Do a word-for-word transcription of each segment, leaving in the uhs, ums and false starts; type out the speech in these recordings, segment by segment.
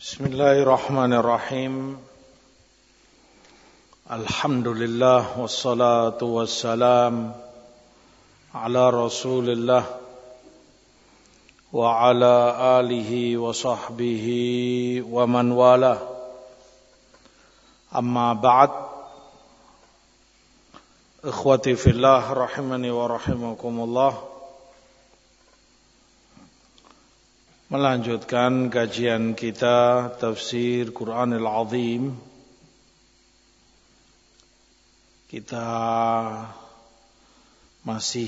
Bismillahirrahmanirrahim. Alhamdulillah wassalatu wassalam ala Rasulillah wa ala alihi wa sahbihi wa man wala. Amma ba'd. Ikhwati fillah rahimani wa rahimakumullah. Melanjutkan kajian kita tafsir Quranil Azim. Kita masih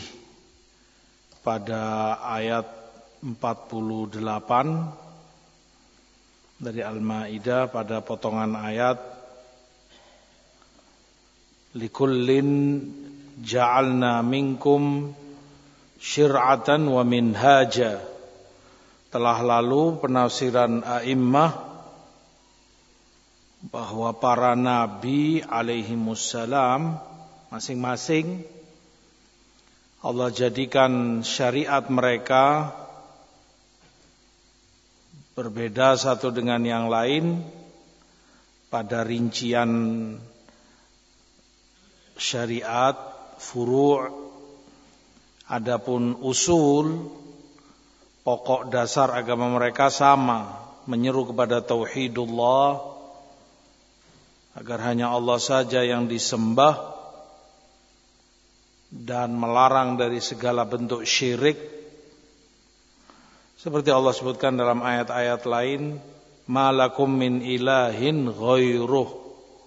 pada ayat empat puluh delapan dari Al-Maidah, pada potongan ayat likullin ja'alna minkum syir'atan wa minhaja. Telah lalu penafsiran a'immah bahwa para nabi alaihimussalam masing-masing Allah jadikan syariat mereka berbeda satu dengan yang lain pada rincian syariat, furu', adapun usul, pokok dasar agama mereka sama, menyeru kepada tauhidullah, agar hanya Allah saja yang disembah dan melarang dari segala bentuk syirik. Seperti Allah sebutkan dalam ayat-ayat lain, ma lakum min ilahin ghairuh.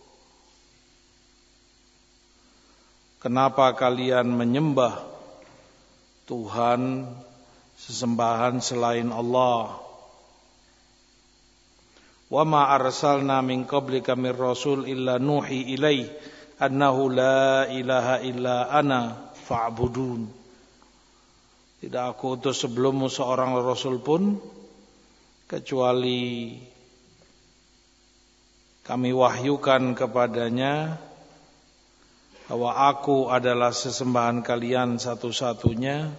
Kenapa kalian menyembah Tuhan, sesembahan selain Allah? Wa ma arsalna min qablika mir rasul illa nuhi ilaih annahu la ilaha illa ana fa'budun. Tidak aku utus sebelummu seorang rasul pun kecuali kami wahyukan kepadanya bahwa aku adalah sesembahan kalian satu-satunya,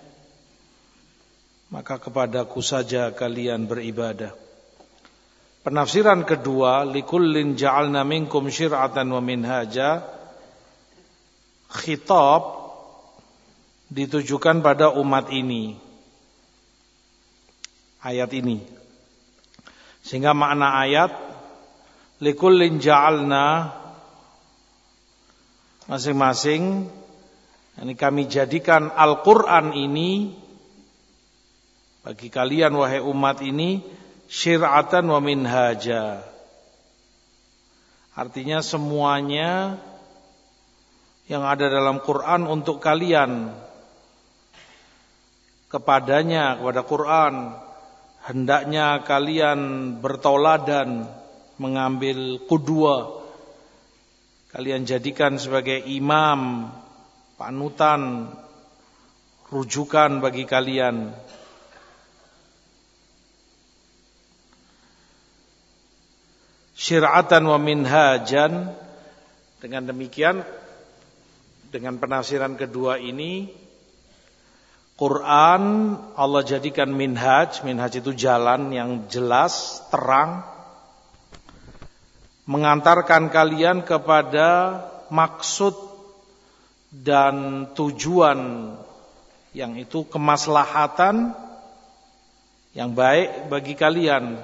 maka kepadaku saja kalian beribadah. Penafsiran kedua, likullin ja'alna minkum syir'atan wa minhaja, khitab ditujukan pada umat ini, ayat ini. Sehingga makna ayat likullin ja'alna, masing-masing ini kami jadikan Al-Quran ini bagi kalian wahai umat ini syir'atan wa minhaja. Artinya semuanya yang ada dalam Quran untuk kalian. Kepadanya, kepada Quran, hendaknya kalian bertauladan, mengambil qudwah. Kalian jadikan sebagai imam, panutan, rujukan bagi kalian. Syir'atan wa minhajan. Dengan demikian, dengan penafsiran kedua ini, Quran Allah jadikan minhaj. Minhaj itu jalan yang jelas, terang, mengantarkan kalian kepada maksud dan tujuan yang itu kemaslahatan yang baik bagi kalian.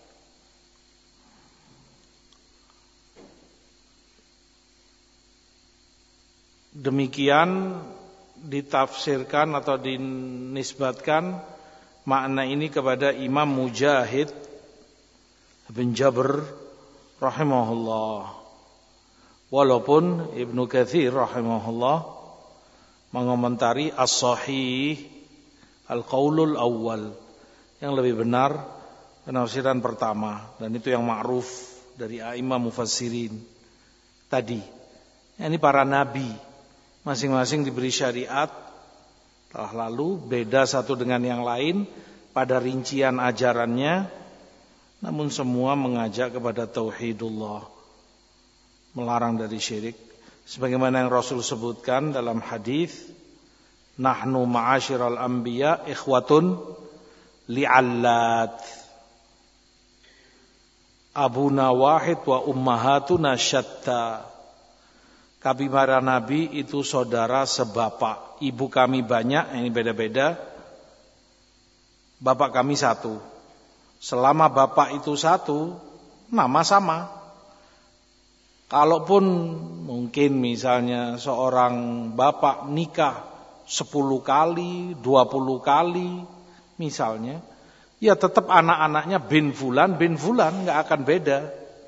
Demikian ditafsirkan atau dinisbatkan makna ini kepada Imam Mujahid bin Jabr rahimahullah. Walaupun Ibnu Katsir rahimahullah mengomentari as-sahih al-qaulul awal, yang lebih benar penafsiran pertama, dan itu yang ma'ruf dari a'imah mufassirin tadi. Ini para nabi masing-masing diberi syariat, telah lalu beda satu dengan yang lain pada rincian ajarannya, namun semua mengajak kepada tauhidullah, melarang dari syirik. Sebagaimana yang Rasul sebutkan dalam hadis, nahnu ma'asyiral anbiya ikhwatun li'allat. abuna wahid wa ummahatuna syatta. Kami para nabi itu saudara sebapak. Ibu kami banyak, ini beda-beda. Bapak kami satu. Selama bapak itu satu, nama sama. Kalaupun mungkin misalnya seorang bapak nikah sepuluh kali, dua puluh kali misalnya, ya tetap anak-anaknya bin fulan, bin fulan, nggak akan beda.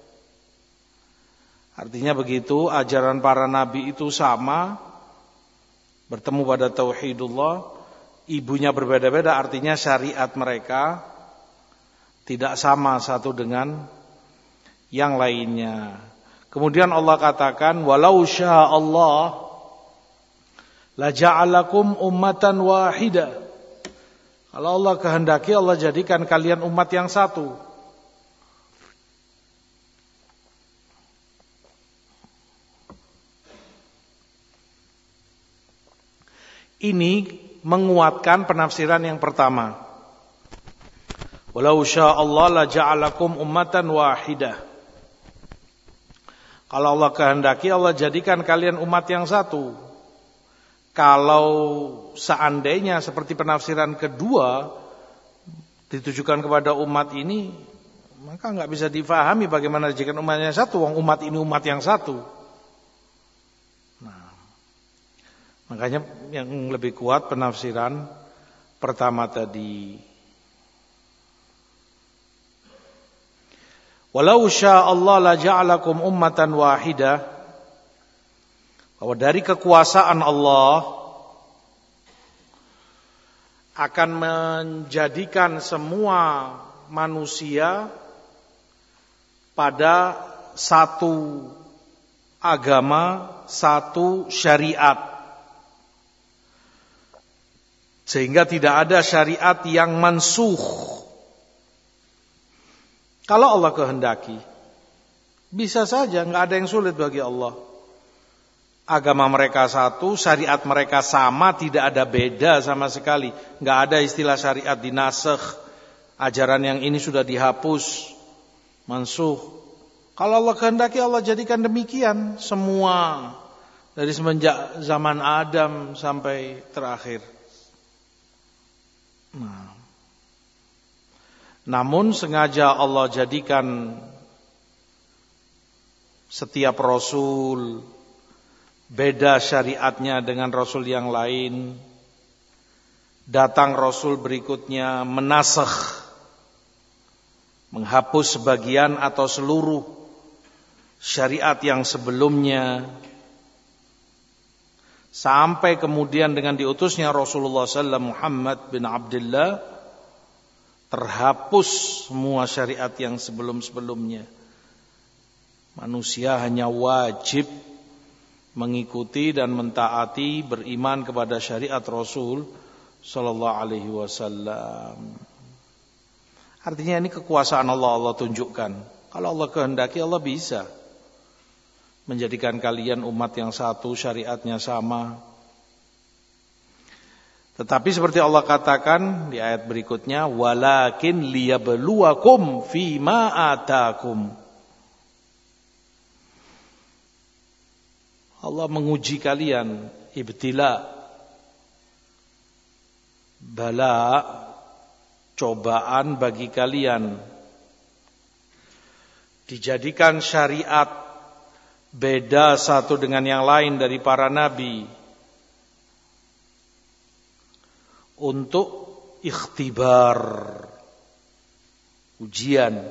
Artinya begitu, ajaran para nabi itu sama, bertemu pada tauhidullah, ibunya berbeda-beda, artinya syariat mereka tidak sama satu dengan yang lainnya. Kemudian Allah katakan, walau syaa Allah la ja'alakum ummatan wahidah. Kalau Allah kehendaki, Allah jadikan kalian umat yang satu. Ini menguatkan penafsiran yang pertama. Walau syaa Allah la ja'alakum ummatan wahidah. Kalau Allah kehendaki, Allah jadikan kalian umat yang satu. Kalau seandainya seperti penafsiran kedua ditujukan kepada umat ini, maka nggak bisa difahami bagaimana jika umatnya satu, wong umat ini umat yang satu. Nah, makanya yang lebih kuat penafsiran pertama tadi. Walau syaa Allah la ja'alakum ummatan wahidah. Bahwa dari kekuasaan Allah akan menjadikan semua manusia pada satu agama, satu syariat. Sehingga tidak ada syariat yang mansukh. Kalau Allah kehendaki, bisa saja, nggak ada yang sulit bagi Allah. Agama mereka satu, syariat mereka sama, tidak ada beda sama sekali. Nggak ada istilah syariat dinasakh, ajaran yang ini sudah dihapus, mansukh. Kalau Allah kehendaki, Allah jadikan demikian semua dari semenjak zaman Adam sampai terakhir. Nah. Namun sengaja Allah jadikan setiap Rasul beda syariatnya dengan Rasul yang lain. Datang Rasul berikutnya menasakh, menghapus sebagian atau seluruh syariat yang sebelumnya. Sampai kemudian dengan diutusnya Rasulullah sallallahu alaihi wasallam Muhammad bin Abdullah, terhapus semua syariat yang sebelum-sebelumnya. Manusia hanya wajib mengikuti dan mentaati, beriman kepada syariat Rasul sallallahu alaihi wasallam. Artinya ini kekuasaan Allah, Allah tunjukkan. Kalau Allah kehendaki, Allah bisa menjadikan kalian umat yang satu, syariatnya sama. Tetapi seperti Allah katakan di ayat berikutnya, walakin liyabluwakum fima atakum. Allah menguji kalian, ibtila, bala, cobaan bagi kalian. Dijadikan syariat beda satu dengan yang lain dari para nabi. Untuk ikhtibar, ujian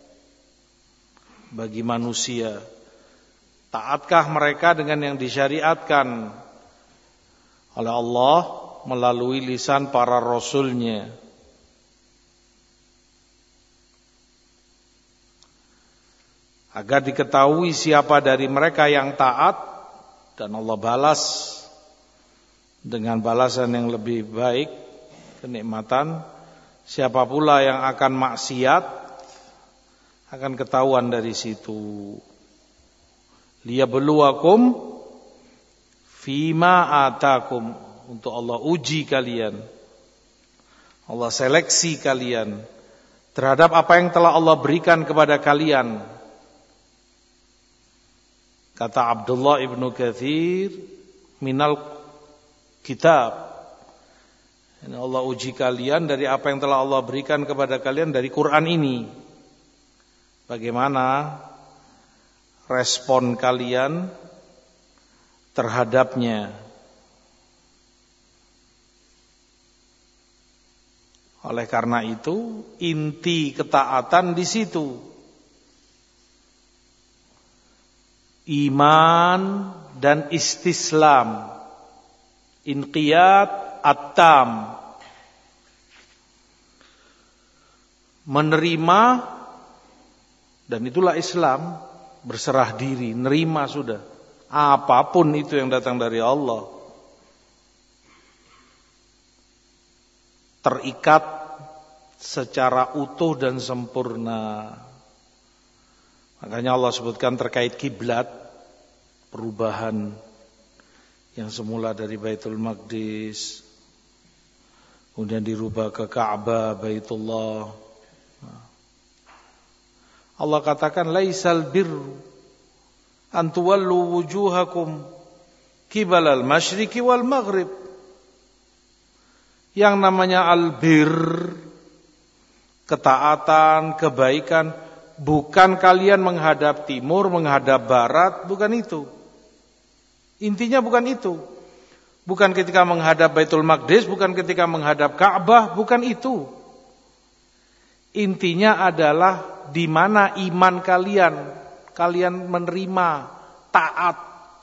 bagi manusia. Taatkah mereka dengan yang disyariatkan oleh Allah melalui lisan para rasulnya? Agar diketahui siapa dari mereka yang taat dan Allah balas dengan balasan yang lebih baik, kenikmatan. Siapa pula yang akan maksiat, akan ketahuan dari situ. Liyabluwakum fima atakum, untuk Allah uji kalian, Allah seleksi kalian terhadap apa yang telah Allah berikan kepada kalian. Kata Abdullah ibnu Katsir, minal kitab. Ini Allah uji kalian dari apa yang telah Allah berikan kepada kalian dari Quran ini. Bagaimana respon kalian terhadapnya? Oleh karena itu, inti ketaatan di situ. Iman dan istislam. Inqiyad at-tam. Menerima, dan itulah Islam, berserah diri, nerima sudah. Apapun itu yang datang dari Allah. Terikat secara utuh dan sempurna. Makanya Allah sebutkan terkait kiblat, perubahan yang semula dari Baitul Maqdis, kemudian dirubah ke Ka'bah, Baitullah. Allah katakan laisal birru an tuwallu wujuhakum qibalal masyriqi wal maghrib. Yang namanya albir, ketaatan, kebaikan, bukan kalian menghadap timur, menghadap barat, bukan itu. Intinya bukan itu. Bukan ketika menghadap Baitul Maqdis, bukan ketika menghadap Ka'bah, bukan itu. Intinya adalah di mana iman kalian, kalian menerima, taat.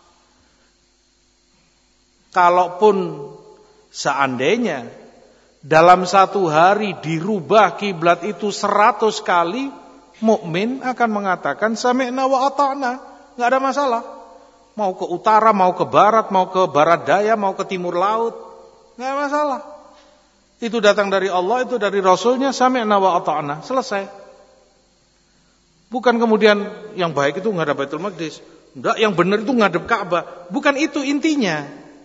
Kalaupun seandainya dalam satu hari dirubah kiblat itu seratus kali, mukmin akan mengatakan sami'na wa ata'na, enggak ada masalah. Mau ke utara, mau ke barat, mau ke barat daya, mau ke timur laut, enggak ada masalah. Itu datang dari Allah, itu dari Rasulnya, sami'na wa ata'na, selesai. Bukan kemudian yang baik itu ngadap Baitul Maqdis, enggak, yang benar itu ngadap Ka'bah. Bukan itu intinya.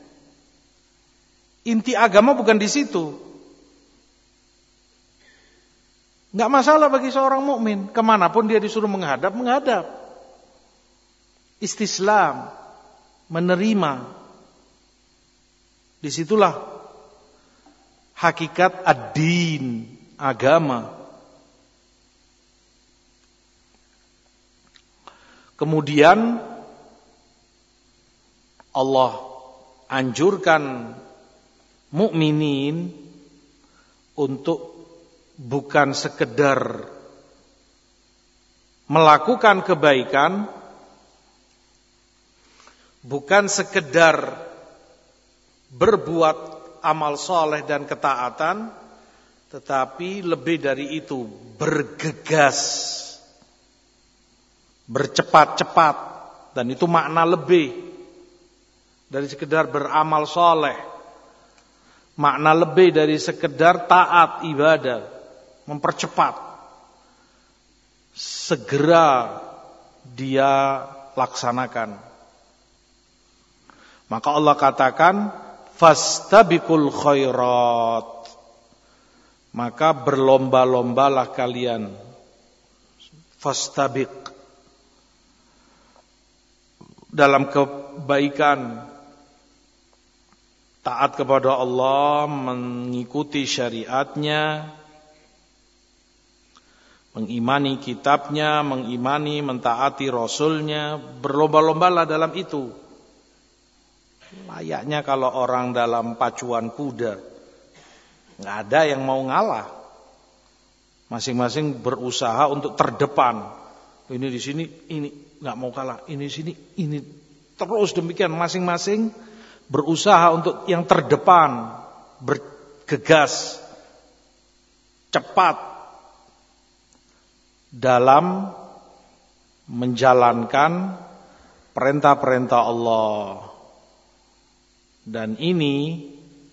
Inti agama bukan di situ. Enggak masalah bagi seorang mukmin, kemanapun dia disuruh menghadap, menghadap. Istislam, menerima. Disitulah hakikat ad-din, agama. Kemudian Allah anjurkan mukminin untuk bukan sekedar melakukan kebaikan, bukan sekedar berbuat amal soleh dan ketaatan, tetapi lebih dari itu, bergegas, bercepat-cepat, dan itu makna lebih dari sekedar beramal soleh, makna lebih dari sekedar taat ibadah. Mempercepat, segera dia laksanakan. Maka Allah katakan fastabiqul khairat, maka berlomba-lombalah kalian. Fastabiq, dalam kebaikan, taat kepada Allah, mengikuti syariatnya, mengimani kitabnya, mengimani, mentaati rasulnya, berlomba-lombalah dalam itu. Layaknya kalau orang dalam pacuan kuda, nggak ada yang mau ngalah. Masing-masing berusaha untuk terdepan. Ini di sini, ini nggak mau kalah. Ini di sini, ini terus demikian. Masing-masing berusaha untuk yang terdepan, bergegas, cepat dalam menjalankan perintah-perintah Allah. Dan ini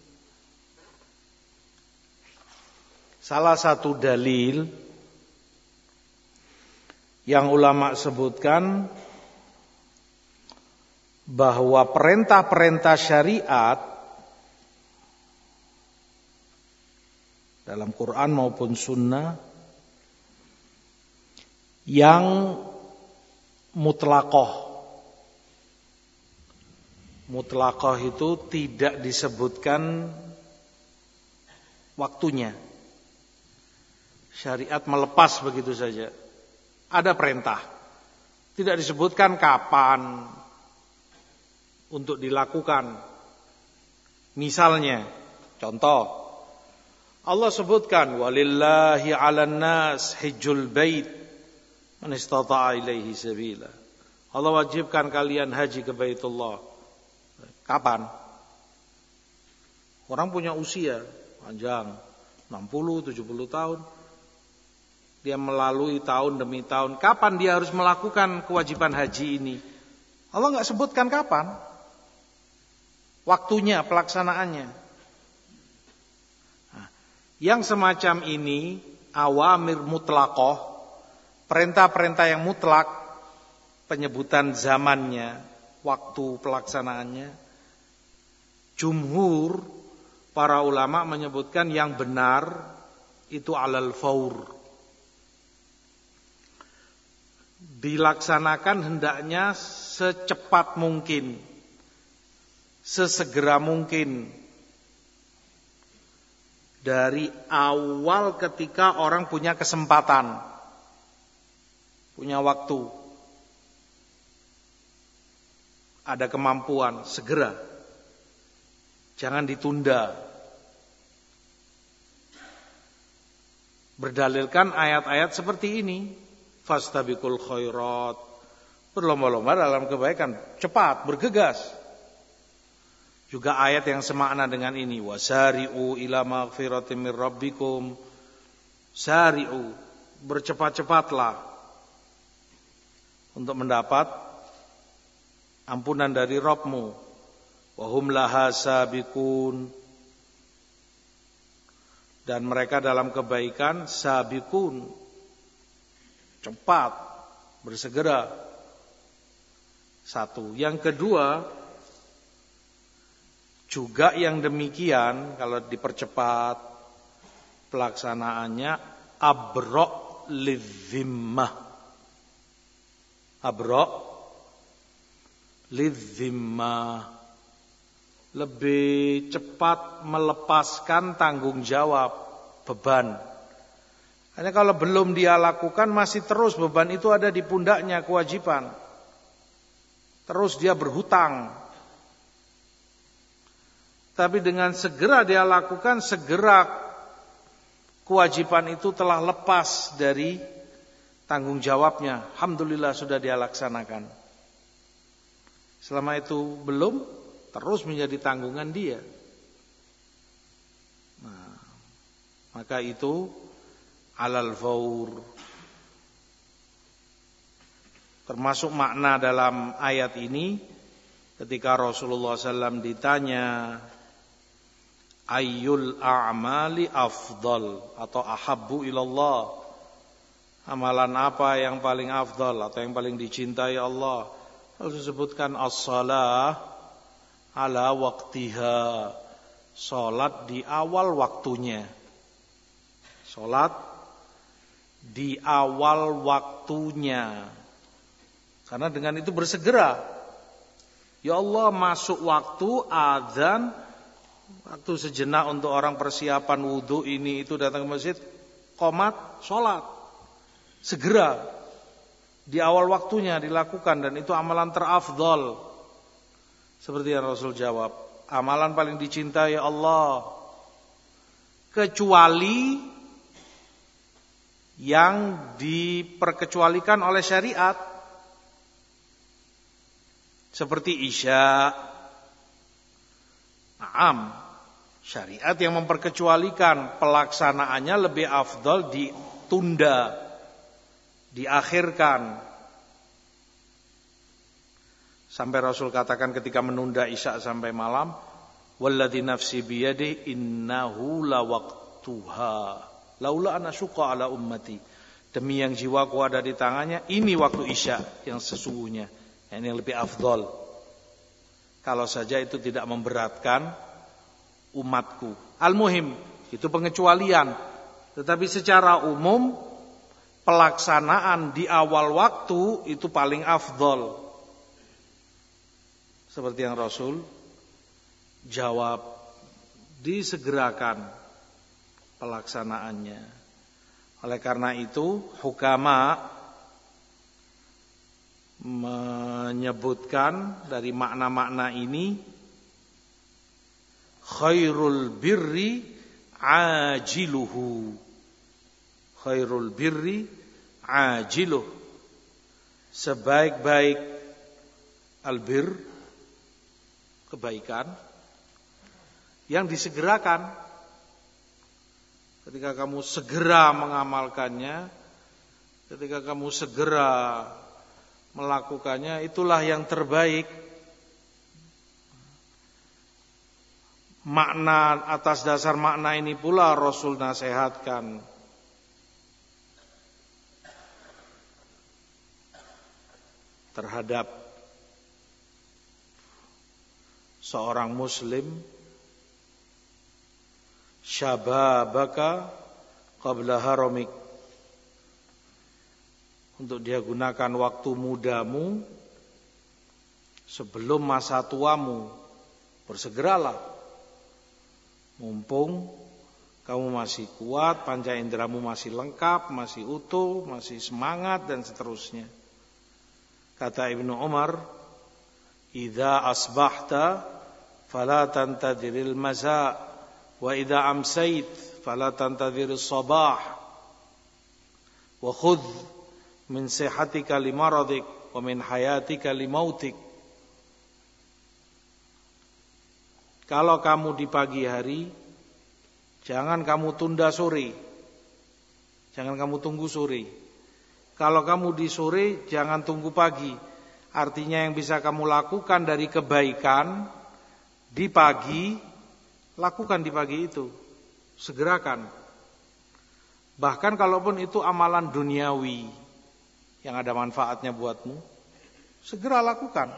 salah satu dalil yang ulama sebutkan bahwa perintah-perintah syariat dalam Quran maupun sunnah yang mutlaqah. Mutlaqah itu tidak disebutkan waktunya. Syariat melepas begitu saja. Ada perintah. Tidak disebutkan kapan untuk dilakukan. Misalnya, contoh, Allah sebutkan walillahi 'alan nas hajjul bait man istata'a ilaihi sabila. Allah wajibkan kalian haji ke Baitullah. Kapan? Orang punya usia panjang, enam puluh, tujuh puluh tahun. Dia melalui tahun demi tahun. Kapan dia harus melakukan kewajiban haji ini? Allah enggak sebutkan kapan. Waktunya, pelaksanaannya. Nah, yang semacam ini, awamir mutlaqah, perintah-perintah yang mutlak, penyebutan zamannya, waktu pelaksanaannya, jumhur para ulama menyebutkan yang benar itu alal faur. Dilaksanakan hendaknya secepat mungkin, sesegera mungkin, dari awal ketika orang punya kesempatan, punya waktu, ada kemampuan, segera. Jangan ditunda. Berdalilkan ayat-ayat seperti ini. Fastabiqul khairat. Berlomba-lomba dalam kebaikan. Cepat, bergegas. Juga ayat yang semakna dengan ini. Wasari'u ila maghfiratin min rabbikum. Sari'u. Bercepat-cepatlah. Untuk mendapat ampunan dari Rabbmu. Wahum laha sabiqun. Dan mereka dalam kebaikan sabiqun, cepat, bersegera. Satu. Yang kedua, juga yang demikian, kalau dipercepat pelaksanaannya, abro' lidhimmah. Abro' lidhimmah. Lebih cepat melepaskan tanggung jawab, beban. Hanya kalau belum dia lakukan masih terus beban itu ada di pundaknya, kewajiban. Terus dia berhutang. Tapi dengan segera dia lakukan, segera kewajiban itu telah lepas dari tanggung jawabnya. Alhamdulillah sudah dia laksanakan. Selama itu belum, terus menjadi tanggungan dia. Nah, maka itu alal faur. Termasuk makna dalam ayat ini ketika Rasulullah shallallahu alaihi wasallam ditanya ayyul a'mali afdal atau ahabbu ilallah, amalan apa yang paling afdal atau yang paling dicintai Allah, lalu disebutkan as-salah ala waktiha, salat di awal waktunya. Salat di awal waktunya. Karena dengan itu bersegera. Ya Allah, masuk waktu azan, waktu sejenak untuk orang persiapan wudu ini itu datang ke masjid, qomat, salat. Segera di awal waktunya dilakukan, dan itu amalan terafdal. Seperti yang Rasul jawab, amalan paling dicintai Allah, kecuali yang diperkecualikan oleh syariat, seperti isya. Naam, syariat yang memperkecualikan, pelaksanaannya lebih afdal ditunda, diakhirkan. Sampai Rasul katakan ketika menunda isya sampai malam, walladzi nafsi biyadihi innahu lawaqtuha laula ana syuqa ala ummati. Demi yang jiwaku ada di tangannya, ini waktu isya yang sesungguhnya, yang lebih afdal. Kalau saja itu tidak memberatkan umatku. Al-muhim, itu pengecualian. Tetapi secara umum pelaksanaan di awal waktu itu paling afdol. Seperti yang Rasul jawab, disegerakan pelaksanaannya. Oleh karena itu, hukama menyebutkan dari makna-makna ini, khairul birri ajiluhu. Khairul birri ajiluh. Sebaik-baik albir, kebaikan, yang disegerakan. Ketika kamu segera mengamalkannya, ketika kamu segera melakukannya, itulah yang terbaik. Makna, atas dasar makna ini pula Rasul nasihatkan terhadap seorang muslim, syababaka qabla haramik, untuk dia gunakan waktu mudamu sebelum masa tuamu. Bersegeralah, mumpung kamu masih kuat, panca inderamu masih lengkap, masih utuh, masih semangat dan seterusnya. Kata Ibnu Umar, idza asbahta fala tantadhiril masa wa idza amsait fala tantadhirus sabah wa khudh min sihatika limaradik wa min hayatika limautik. Kalau kamu di pagi hari, jangan kamu tunda sore, jangan kamu tunggu sore. Kalau kamu di sore, jangan tunggu pagi. Artinya yang bisa kamu lakukan dari kebaikan di pagi, lakukan di pagi itu, segerakan. Bahkan kalaupun itu amalan duniawi yang ada manfaatnya buatmu, segera lakukan.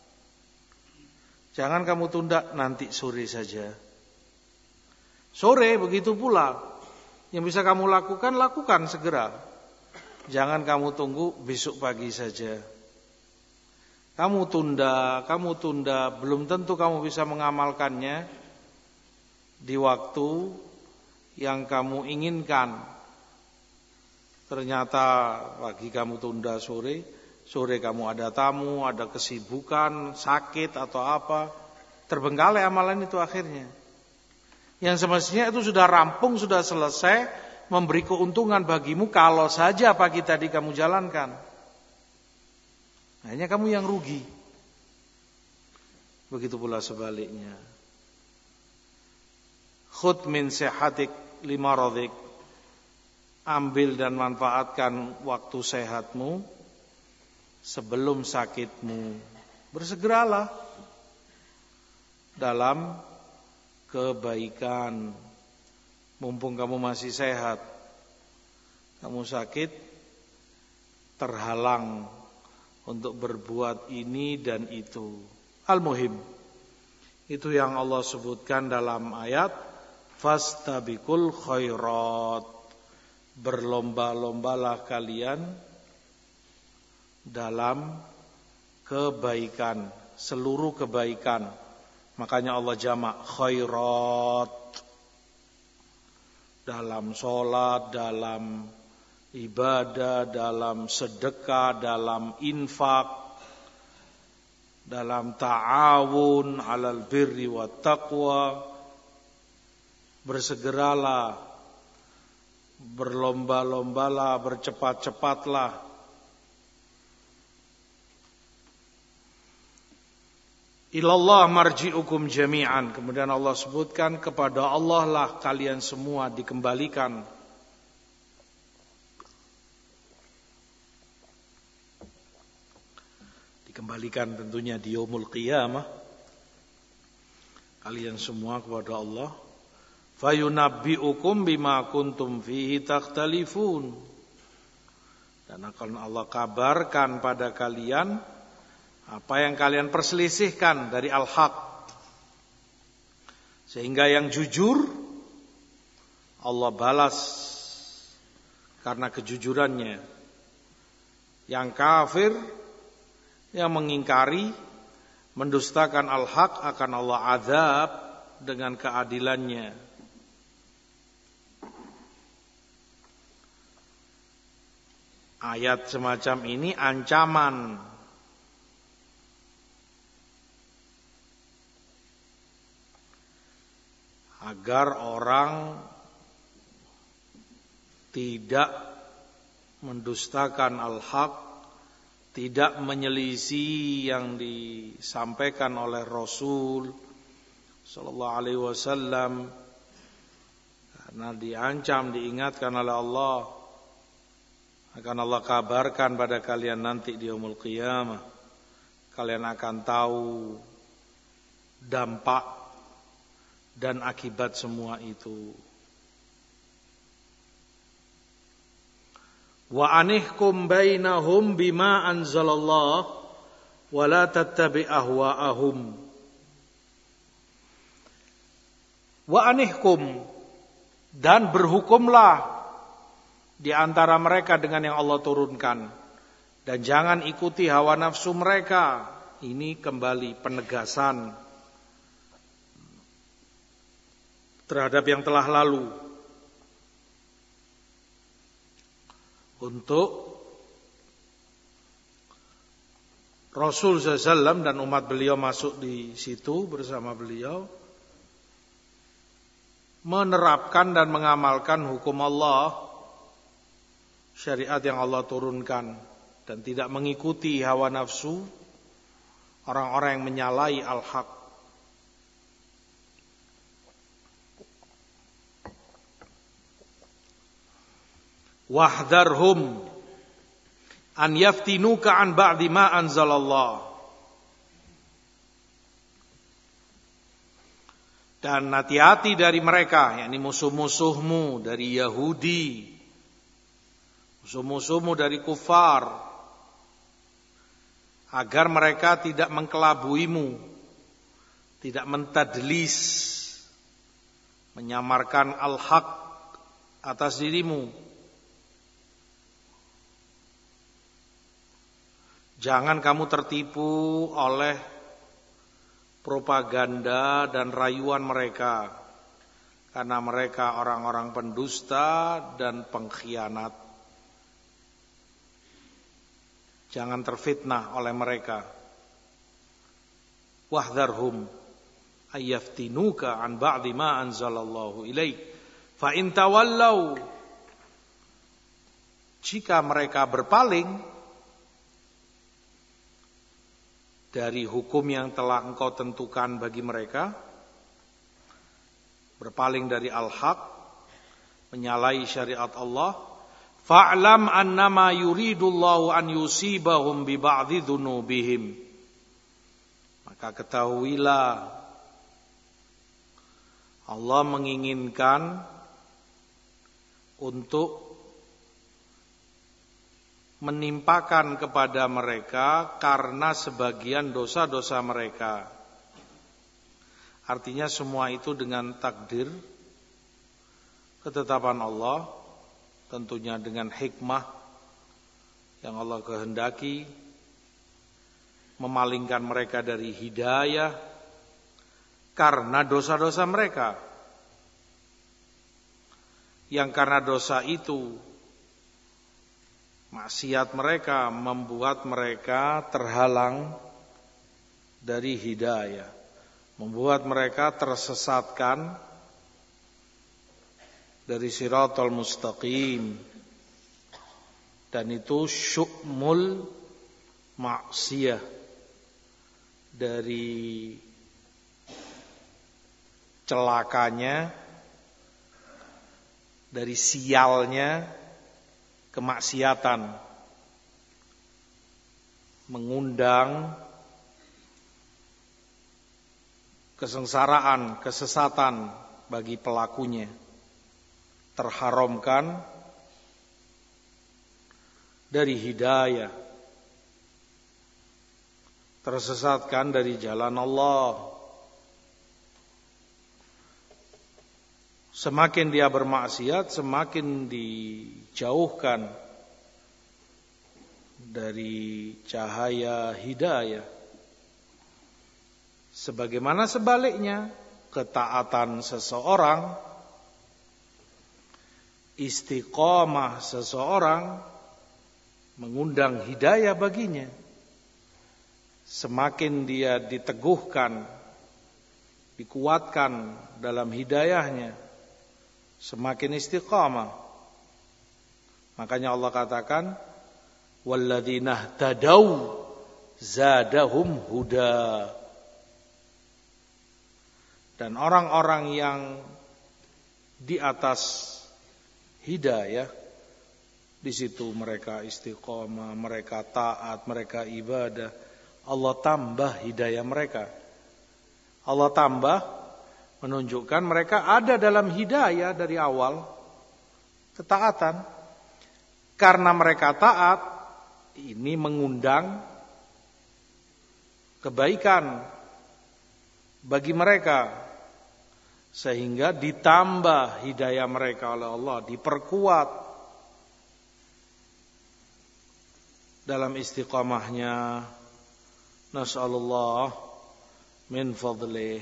Jangan kamu tunda, nanti sore saja. Sore begitu pula, yang bisa kamu lakukan, lakukan segera. Jangan kamu tunggu besok pagi saja. Kamu tunda, kamu tunda, belum tentu kamu bisa mengamalkannya di waktu yang kamu inginkan. Ternyata pagi kamu tunda sore, sore kamu ada tamu, ada kesibukan, sakit atau apa, terbengkalai amalan itu akhirnya. Yang semestinya itu sudah rampung, sudah selesai, memberi keuntungan bagimu kalau saja pagi tadi kamu jalankan. Hanya kamu yang rugi. Begitu pula sebaliknya. Khudh min sihatik limaradik. Ambil dan manfaatkan waktu sehatmu sebelum sakitmu. Bersegeralah dalam kebaikan. Mumpung kamu masih sehat, kamu sakit, terhalang untuk berbuat ini dan itu. Al-muhim, itu yang Allah sebutkan dalam ayat fastabiqul khairat. Berlomba-lombalah kalian dalam kebaikan, seluruh kebaikan. Makanya Allah jamak khairat. Dalam sholat, dalam ibadah, dalam sedekah, dalam infak, dalam ta'awun alal birri wa taqwa. Bersegeralah, berlomba-lombalah, bercepat-cepatlah. Ilallah marji'ukum jami'an. Kemudian Allah sebutkan, kepada Allah lah kalian semua dikembalikan. Dikembalikan tentunya di yaumul qiyamah. Kalian semua kepada Allah. Fayunabbi'ukum bima kuntum fihi takhtalifun. Dan akan Allah kabarkan pada kalian apa yang kalian perselisihkan dari al-haq. Sehingga yang jujur Allah balas karena kejujurannya. Yang kafir, yang mengingkari, mendustakan al-haq, akan Allah azab dengan keadilannya. Ayat semacam ini ancaman agar orang tidak mendustakan al-haq, tidak menyelisih yang disampaikan oleh Rasul sallallahu alaihi wasallam, karena diancam, diingatkan oleh Allah. Akan Allah kabarkan pada kalian nanti di yaumul qiyamah, kalian akan tahu dampak dan akibat semua itu. Wa anihkum bainahum bima anzalallah wa la tattabi ahwa'ahum. Wa anihkum, dan berhukumlah di antara mereka dengan yang Allah turunkan, dan jangan ikuti hawa nafsu mereka. Ini kembali penegasan terhadap yang telah lalu, untuk Rasul sallallahu alaihi wasallam dan umat beliau masuk di situ bersama beliau, menerapkan dan mengamalkan hukum Allah, syariat yang Allah turunkan, dan tidak mengikuti hawa nafsu orang-orang yang menyalahi al-haq. Wahdharhum an yaftinuka an ba'di ma anzalallah. Dan hati-hati dari mereka, yakni musuh-musuhmu dari Yahudi, musuh-musuhmu dari kufar, agar mereka tidak mengkelabuimu, tidak mentadlis, menyamarkan al-haq atas dirimu. Jangan kamu tertipu oleh propaganda dan rayuan mereka, karena mereka orang-orang pendusta dan pengkhianat. Jangan terfitnah oleh mereka. Wahdharhum ayyaftinuka an ba'di ma anzalallahu ilaik. Fa in tawallau, jika mereka berpaling dari hukum yang telah engkau tentukan bagi mereka, berpaling dari al-haq, menyalahi syariat Allah, fa'lam annama yuridullahu an yusibahum bi ba'dhi dzunubihim. Maka ketahuilah, Allah menginginkan untuk menimpakan kepada mereka karena sebagian dosa-dosa mereka. Artinya semua itu dengan takdir, ketetapan Allah, tentunya dengan hikmah yang Allah kehendaki, memalingkan mereka dari hidayah karena dosa-dosa mereka, yang karena dosa itu, maksiat mereka, membuat mereka terhalang dari hidayah, membuat mereka tersesatkan dari siratal mustaqim. Dan itu syu'mul maksiyah, dari celakanya, dari sialnya kemaksiatan, mengundang kesengsaraan, kesesatan bagi pelakunya, terharamkan dari hidayah, tersesatkan dari jalan Allah. Semakin dia bermaksiat, semakin dijauhkan dari cahaya hidayah. Sebagaimana sebaliknya, ketaatan seseorang, istiqomah seseorang mengundang hidayah baginya. Semakin dia diteguhkan, dikuatkan dalam hidayahnya, semakin istiqamah. Makanya Allah katakan, walladzina ihtadaw zadahum huda. Dan orang-orang yang di atas hidayah, di situ mereka istiqamah, mereka taat, mereka ibadah, Allah tambah hidayah mereka. Allah tambah menunjukkan mereka ada dalam hidayah dari awal, ketaatan. Karena mereka taat, ini mengundang kebaikan bagi mereka. Sehingga ditambah hidayah mereka oleh Allah, diperkuat dalam istiqamahnya. Nas'alullah min fadlih.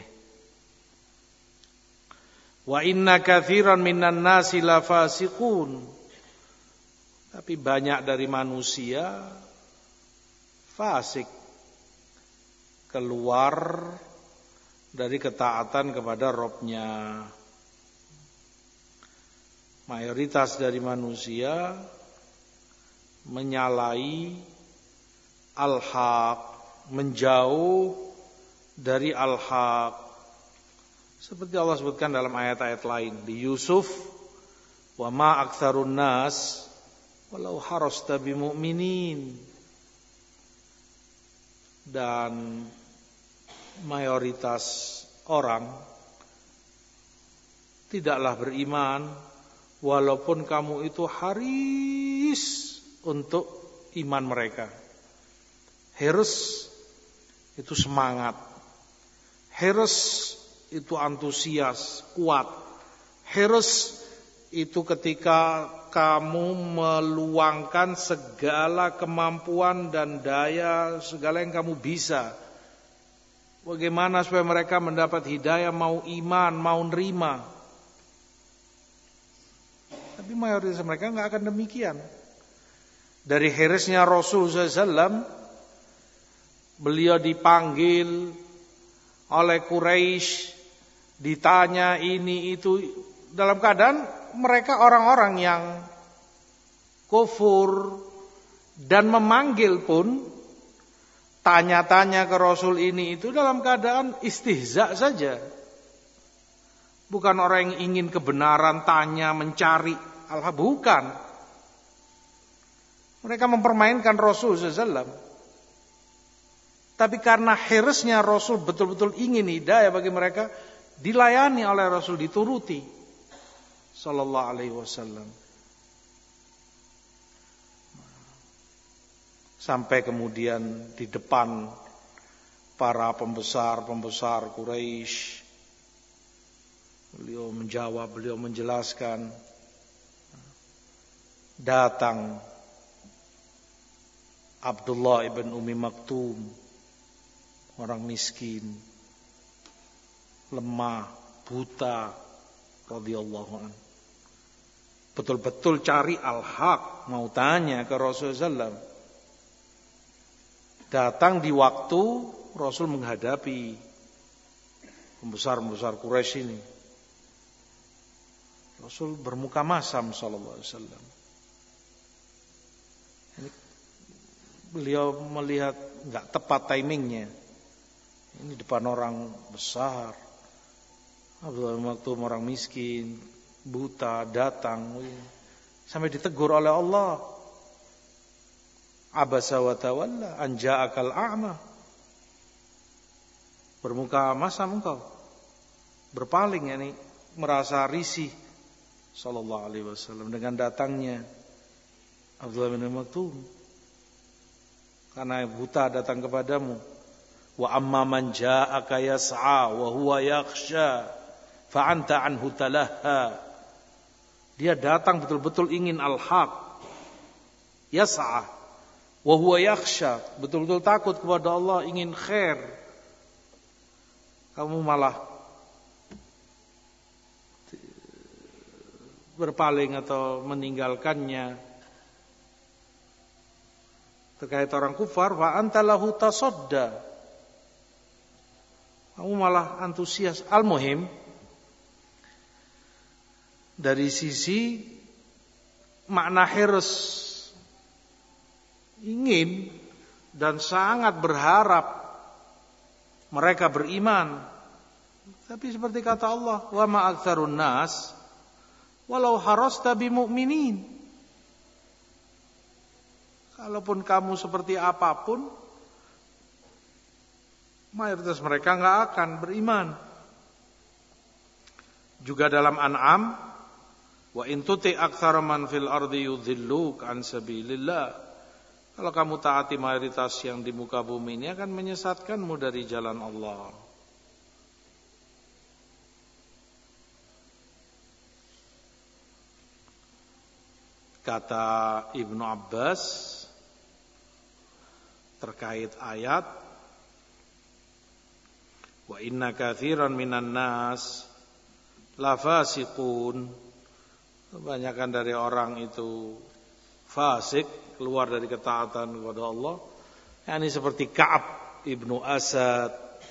Wa inna katsiran minan nasi la fasiqun. Tapi banyak dari manusia fasik, keluar dari ketaatan kepada Rabb-nya. Mayoritas dari manusia menyalahi al-haq, menjauh dari al-haq. Seperti Allah sebutkan dalam ayat-ayat lain di Yusuf, wa ma aktsarun nas walau harasta bimu'minin. Dan mayoritas orang tidaklah beriman walaupun kamu itu haris untuk iman mereka. Hirs itu semangat, hirs itu antusias, kuat. Hirs itu ketika kamu meluangkan segala kemampuan dan daya, segala yang kamu bisa. Bagaimana supaya mereka mendapat hidayah, mau iman, mau nerima. Tapi mayoritas mereka enggak akan demikian. Dari hirisnya Rasul sallallahu alaihi wasallam, beliau dipanggil oleh Quraisy, ditanya ini itu, dalam keadaan mereka orang-orang yang kufur, dan memanggil pun, tanya-tanya ke Rasul ini itu dalam keadaan istihza saja. Bukan orang yang ingin kebenaran, tanya, mencari. Allah bukan. Mereka mempermainkan Rasul sallallahu alaihi wasallam. Tapi karena hirsnya Rasul betul-betul ingin hidayah bagi mereka, dilayani oleh Rasul, dituruti sallallahu alaihi wasallam. Sampai kemudian di depan para pembesar-pembesar Quraisy, beliau menjawab, beliau menjelaskan. Datang Abdullah ibn Ummi Maktum, orang miskin, lemah, buta, radhiyallahu anhu. Betul-betul cari al-haq, mau tanya ke Rasulullah sallallahu alaihi wasallam. Datang di waktu Rasul menghadapi pembesar-pembesar Quraisy ini. Rasul bermuka masam sallallahu alaihi wasallam. Ini beliau melihat enggak tepat timingnya. Ini depan orang besar. Abdullah Maktum orang miskin, buta, datang sampai ditegur oleh Allah. Abasa wa tawalla an ja'akal a'ma. Bermuka masam engkau, berpaling, yakni merasa risih sallallahu alaihi wasallam dengan datangnya Abdullah bin Maktum. Karena buta datang kepadamu. Wa amma man ja'aka yas'a wa huwa yakhsha fa anta anhu talaha. Dia datang betul-betul ingin al-haq, yas'a wa huwa yakhsha, betul-betul takut kepada Allah, ingin khair. Kamu malah berpaling atau meninggalkannya. Terkait orang kufar, wa anta lahu tasadda, kamu malah antusias. Al-muhim, dari sisi makna hirs, ingin dan sangat berharap mereka beriman. Tapi seperti kata Allah, wa ma aktsarun nas walau harasta bimu'minin. Kalaupun kamu seperti apapun, mayoritas mereka enggak akan beriman. Juga dalam An'am, wa in tuti aktsara man fil ardi yudhilluk an sabilillah. Kalau kamu taati mayoritas yang di muka bumi ini akan menyesatkanmu dari jalan Allah. Kata Ibnu Abbas terkait ayat, wa inna katsiran minan nas la fasiqun. Kebanyakan dari orang itu fasik, keluar dari ketaatan kepada Allah. Yani seperti Ka'ab ibnu Asad,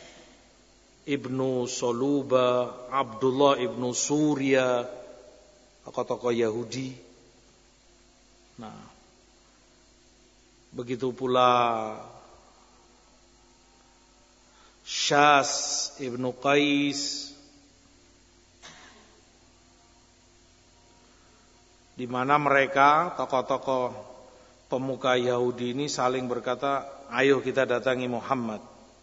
ibnu Soluba, Abdullah ibnu Surya, tokoh-tokoh Yahudi. Nah, begitu pula Syas ibnu Qais, di mana mereka tokoh-tokoh pemuka Yahudi ini saling berkata, ayo kita datangi Muhammad,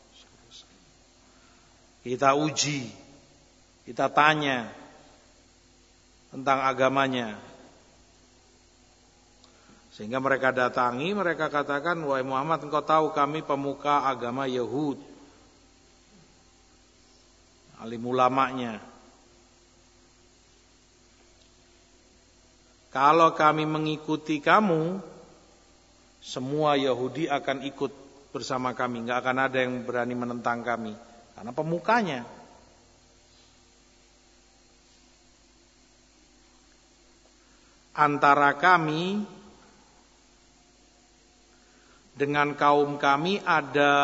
kita uji, kita tanya tentang agamanya. Sehingga mereka datangi, mereka katakan, wahai Muhammad, engkau tahu kami pemuka agama Yahud, alim ulamanya. Kalau kami mengikuti kamu, semua Yahudi akan ikut bersama kami, enggak akan ada yang berani menentang kami, karena pemukanya. Antara kami dengan kaum kami ada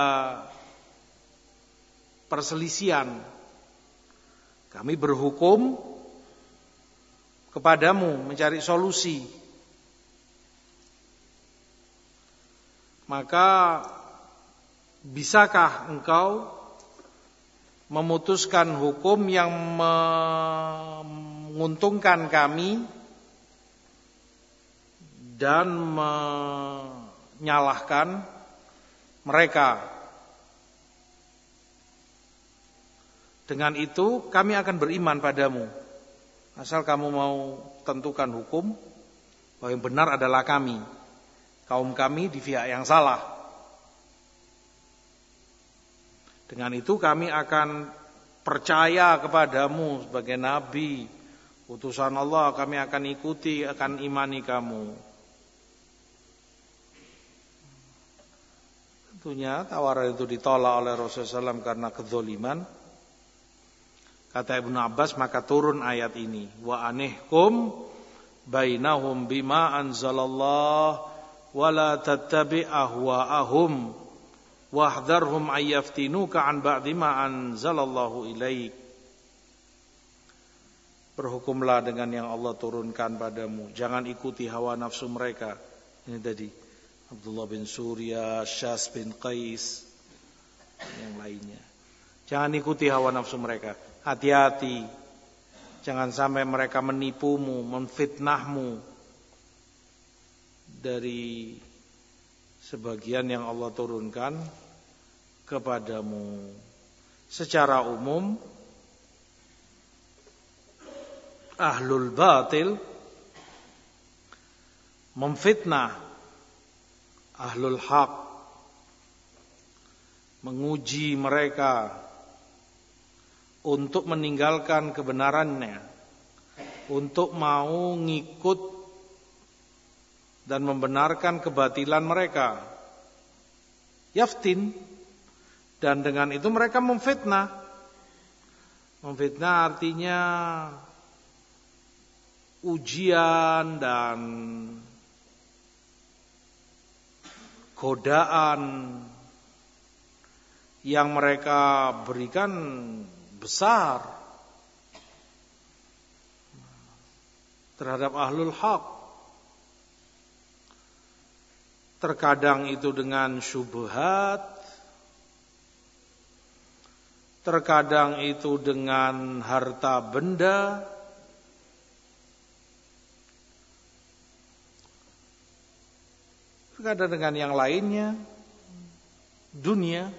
perselisihan. Kami berhukum kepadamu, mencari solusi. Maka bisakah engkau memutuskan hukum yang menguntungkan kami dan menyalahkan mereka? Dengan itu kami akan beriman padamu, asal kamu mau tentukan hukum bahwa yang benar adalah kami, kaum kami di pihak yang salah. Dengan itu kami akan percaya kepadamu sebagai nabi, utusan Allah, kami akan ikuti, akan imani kamu. Tentunya tawaran itu ditolak oleh Rasulullah shallallahu alaihi wasallam karena kedzaliman. Kata Ibnu Abbas, maka turun ayat ini, wa anihkum bainahum bima anzalallah wa la tattabi' ahwa'ahum wahdharhum ayyaftinuka an ba'di ma anzalallahu ilaik. Berhukumlah dengan yang Allah turunkan padamu, jangan ikuti hawa nafsu mereka. Ini tadi Abdullah bin Surya, Syas bin Qais, yang lainnya. Jangan ikuti hawa nafsu mereka. Hati-hati, jangan sampai mereka menipumu, memfitnahmu dari sebagian yang Allah turunkan kepadamu. Secara umum, ahlul batil memfitnah ahlul haq, menguji mereka untuk meninggalkan kebenarannya, untuk mau ngikut dan membenarkan kebatilan mereka. Yaftin, dan dengan itu mereka memfitnah. Memfitnah artinya ujian dan godaan yang mereka berikan besar terhadap ahlul haq. Terkadang itu dengan syubhat, terkadang itu dengan harta benda, terkadang dengan yang lainnya, dunia,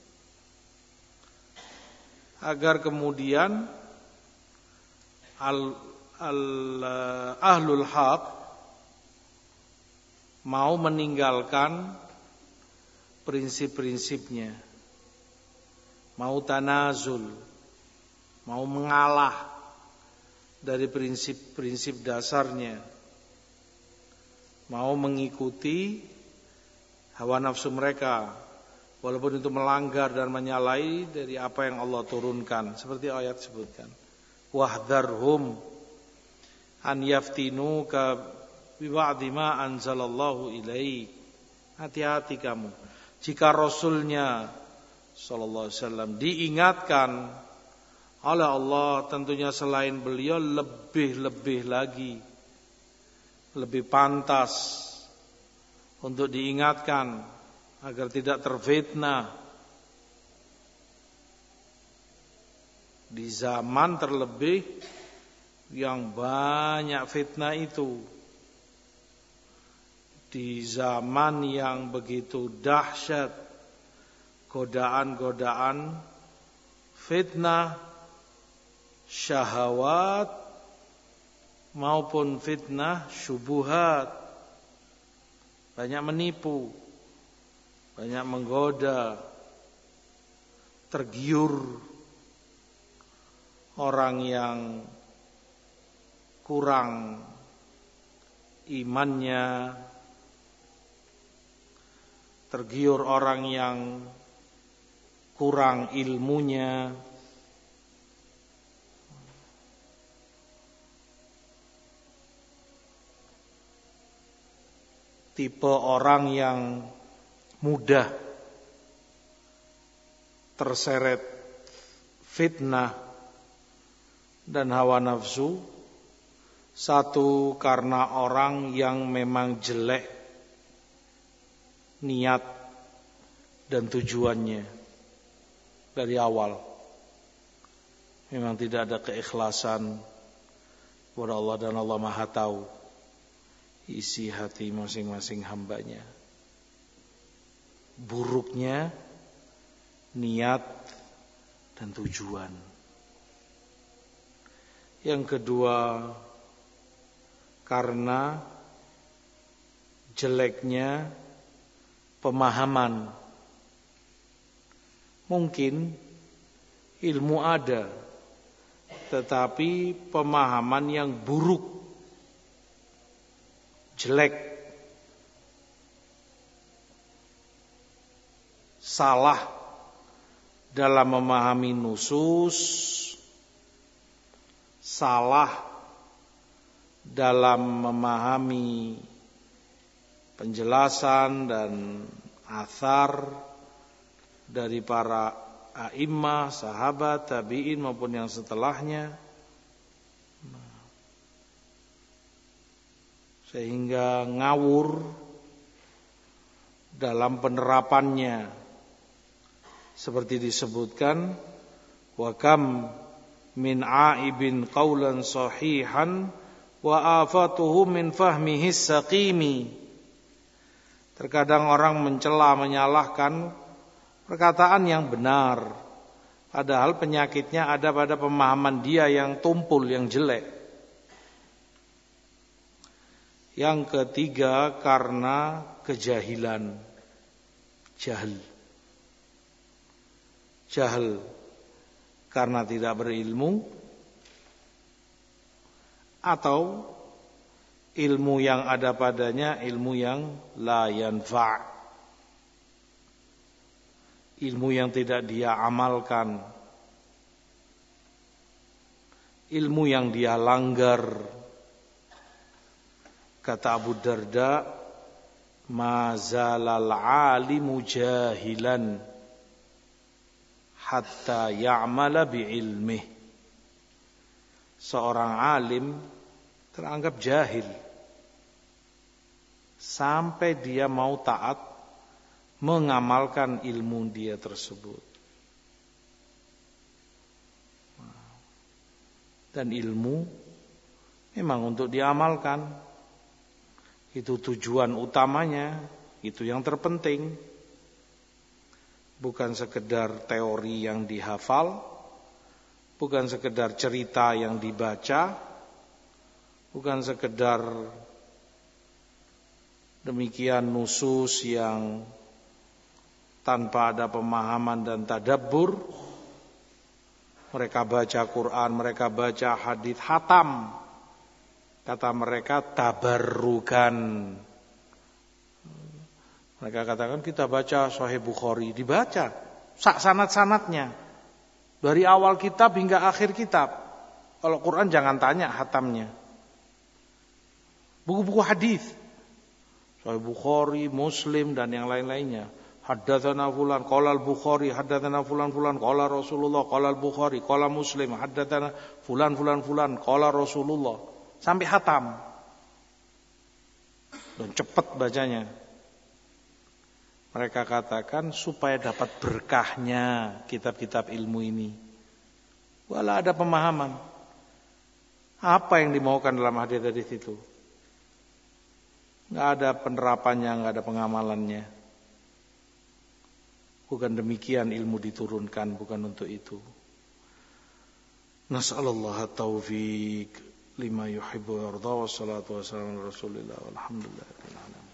agar kemudian al, al ahlul haq mau meninggalkan prinsip-prinsipnya, mau tanazul, mau mengalah dari prinsip-prinsip dasarnya, mau mengikuti hawa nafsu mereka, walaupun itu melanggar dan menyalahi dari apa yang Allah turunkan, seperti ayat sebutkan, wahdharhum an yaftinuka bi ba'di ma anzalallahu ilaik. Hati-hati kamu jika Rasulnya sallallahu alaihi wasallam diingatkan oleh Allah, tentunya selain beliau lebih-lebih lagi lebih pantas untuk diingatkan agar tidak terfitnah di zaman terlebih yang banyak fitnah itu, di zaman yang begitu dahsyat godaan-godaan fitnah syahwat maupun fitnah syubuhat, banyak menipu, banyak menggoda, tergiur orang yang kurang imannya, tergiur orang yang kurang ilmunya, tipe orang yang mudah terseret fitnah dan hawa nafsu. Satu, karena orang yang memang jelek niat dan tujuannya dari awal, memang tidak ada keikhlasan kepada Allah, dan Allah Maha tahu isi hati masing-masing hambanya. Buruknya niat dan tujuan. Yang kedua, karena jeleknya pemahaman. Mungkin ilmu ada, tetapi pemahaman yang buruk, jelek, salah dalam memahami nusus, salah dalam memahami penjelasan dan athar dari para a'immah, sahabat, tabi'in maupun yang setelahnya, sehingga ngawur dalam penerapannya, seperti disebutkan, wa kam min a'ibin qawlan sahihan wa afatuhu min fahmihi saqimi. Terkadang orang mencela, menyalahkan perkataan yang benar, padahal penyakitnya ada pada pemahaman dia yang tumpul, yang jelek. Yang ketiga, karena kejahilan, jahil. Jahil karena tidak berilmu, atau ilmu yang ada padanya ilmu yang la yanfa', ilmu yang tidak dia amalkan, ilmu yang dia langgar. Kata Abu Darda, ma zalal alimu jahilan hatta ya'mala bi'ilmih. Seorang alim teranggap jahil sampai dia mau taat mengamalkan ilmu dia tersebut. Dan ilmu memang untuk diamalkan. Itu tujuan utamanya, itu yang terpenting. Bukan sekedar teori yang dihafal, bukan sekedar cerita yang dibaca, bukan sekedar demikian nusus yang tanpa ada pemahaman dan tadabbur. Mereka baca Quran, mereka baca hadits, hatam. Kata mereka tabarrukan. Mereka katakan kita baca Sahih Bukhari, dibaca sak sanad-sanadnya dari awal kitab hingga akhir kitab. Kalau Quran jangan tanya hatamnya. Buku-buku hadis Sahih Bukhari, Muslim dan yang lain-lainnya. Haddatsana fulan qala al-Bukhari, haddatsana fulan fulan qala Rasulullah, qala al-Bukhari, qala Muslim, haddatsana fulan fulan fulan qala Rasulullah. Sampai hatam. Dan cepat bacanya. Mereka katakan supaya dapat berkahnya kitab-kitab ilmu ini. Walau ada pemahaman. Apa yang dimaukan dalam hadis-hadis itu? Enggak ada penerapannya, enggak ada pengamalannya. Bukan demikian ilmu diturunkan, bukan untuk itu. Nas'alullah taufiq lima yuhibbu wa yarda, wassalatu wassalamu ala Rasulillah walhamdulillah.